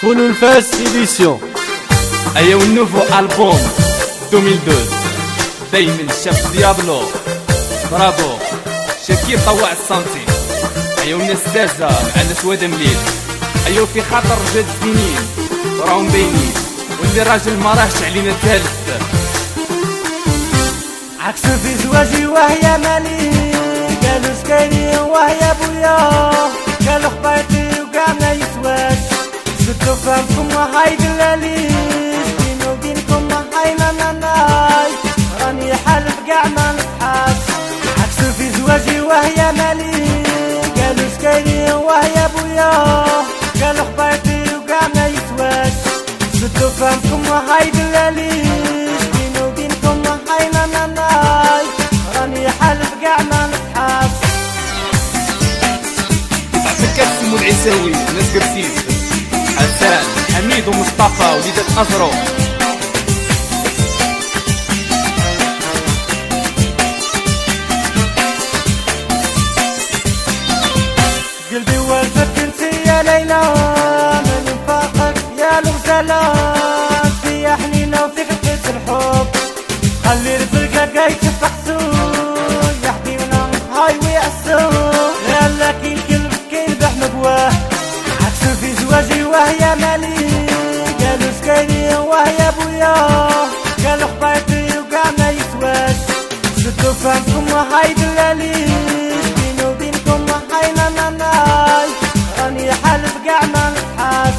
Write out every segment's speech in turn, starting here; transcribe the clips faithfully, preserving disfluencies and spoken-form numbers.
Full Fest édition. ايا والنوفو البوم ألفين واثناشر دايما الشاب ديابلو برافو شكير طوع السنتي. ايا والناس دازة مع الاسود مليل. ايا في خاطر جد سنين وراهم باينين واللي راجل ما راهش علينا ثالث. عكسو في زواجي وهي مالي قالوا سكيني وهي بويا قالوا خبايتي وكاع ما يسواش زدتو فهمكم وهاي دلاليش بيني وبينكم وهاي ناناي راني حالف كاع ما نصحاش. عكسو في زواجي وهي مالي قالوا سكيني وهي بويا قالوا خبايتي وكاع ما يسواش زدتو فهمكم وهاي دلاليش بيني وبينكم وهاي ناناي راني حالف كاع ما نصحاش. تكتسموا العيساوي ناس قرسيس حسان حميد ومصطفى وليدة أزرو. قلبي والفت انتي يا ليلى من نفاقك يا الغزالة فيا حنينة وفيك خفيت الحب خلي الفرقة جاي تفحسو يا حبيبنا هاي ويأسو يلا كين كلب كين بحنا بواه. عكسو في زواجي وهي مالي قالوا سكيني وهي بويا قالوا خبايتي وكاع ما يسواش زدتو فهمكم وهاي دلاليش بيني وبينكم وهاي ناناي راني حالف كاع ما نصحاش.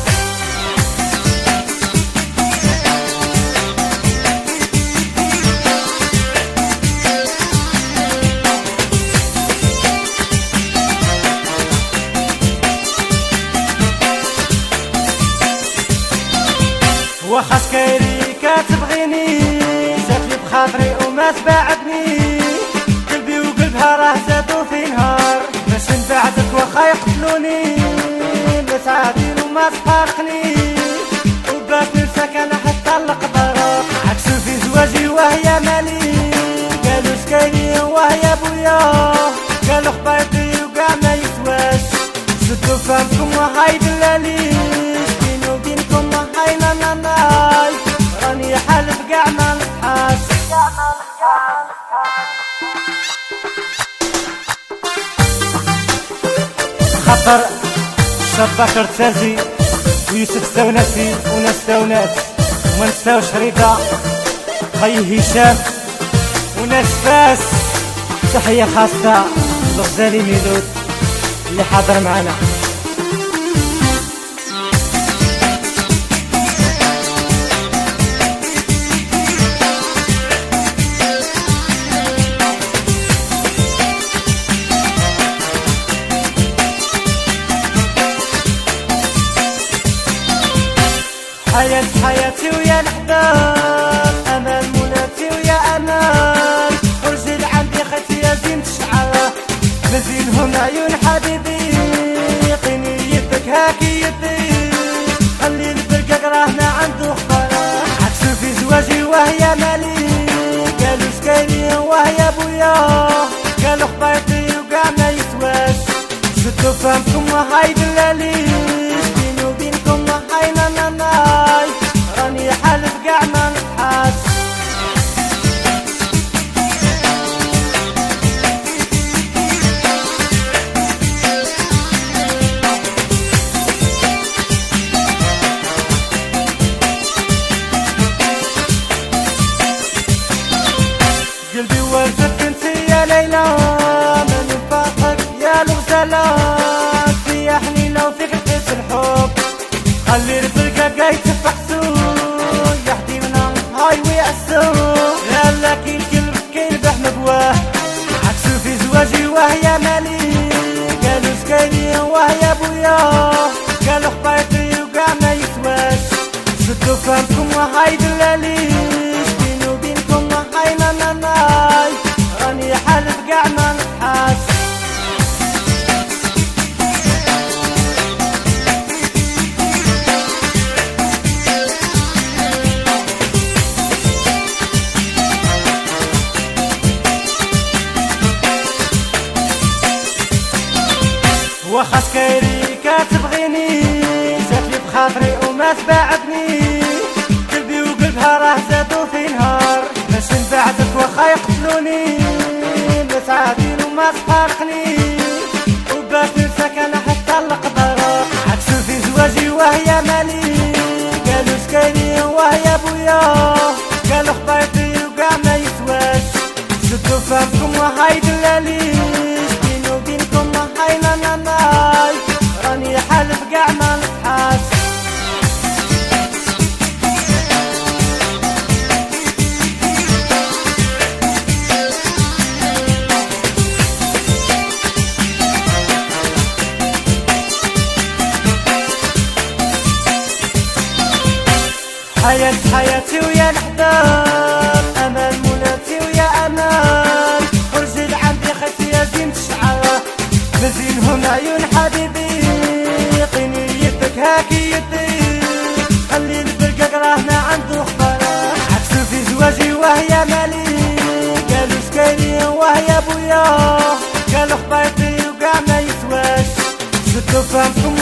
واخا سكيري كتبغيني جاتلي بخاطري وما تباعدني قلبي وقلبها راه زادو في نهار باش نبعدك واخا يقتلوني لا تعادل وما تفارقني وبات ننساك انا حتى القدر. عكسو في زواجي وهي مالي قالوا سكيني وهي بويا قالوا خبايتي وكاع ما يسواش زدتو فهمكم وهاي دلاليش بيني وبينكم وهاي ناناي راني حالف كاع ما نصحاش. خطر شاب بكر تازي ويوسف ساوناسي وناس ساونات وما نساوش رضا خي هشام وناس فاس. تحية خاصة لغزالي ميلود اللي حاضر معنا. حياة حياتي ويا الحباب أمان مناتي ويا أمان ورجل عندي خيتي يا زين تشعر مزينهم عيون حبيبي يقيني يدك هاكي يدي خلي الفرقة راهنا عنده خبرة. عكسو في زواجي وهي مالي قالوا سكيني وهي بويا قالوا خبايتي وكاع ما يسواش زدتو فهمكم وهاي دلاليش بيني وبينكم وهاي ناناي راني حالف كاع ما نصحاش. قلبي والفت انتي يا ليلى من نفاقك يا الغزالة فيا حنينة وفيك خفيت الحب خلي الفرقة جاي تفحسو يا حبيبنا هاي ويأسو يلا كين كلب كين بحنا بواه. عكسو في زواجي وهي مالي قالوا سكيني وهي بويا قالوا خبايتي وكاع ما يسواش زدتو فهمكم وهاي دلاليش بيني وبينكم وهاي ناناي راني حالف كاع ما نصحاش. واخا سكيري كتبغيني جاتلي خاطري وما تبعدني، قلبي وقلبها راه زادو في نهار، باش نبعدك واخا يقتلوني، ناس عادين وما تفارقني، وباش ننساك انا حتى القدر، عكسو في زواجي وهي مالي، قالو سكايني وهي بويا، قالو خبايطي وكاع ما يسواش، شدو فهمكم وهاي دلاليش، بيني وبينكم وهاي ناناي، راني حالف كاع ما نصحاش. حياة حياتي ويا الحباب، أمان مناتي ويا أمان، ورجل عندي خيتي يا زين الشعر، مزينهم عيون حبيبي، قيني يدك هاكي يدي، خلي البرقاق راه ما عنده خبرة، عكسو في زواجي وهي مالي، قالو سكايني وهي بويا، قالو خبايطي وكاع ما يسواش، شدو فهمكم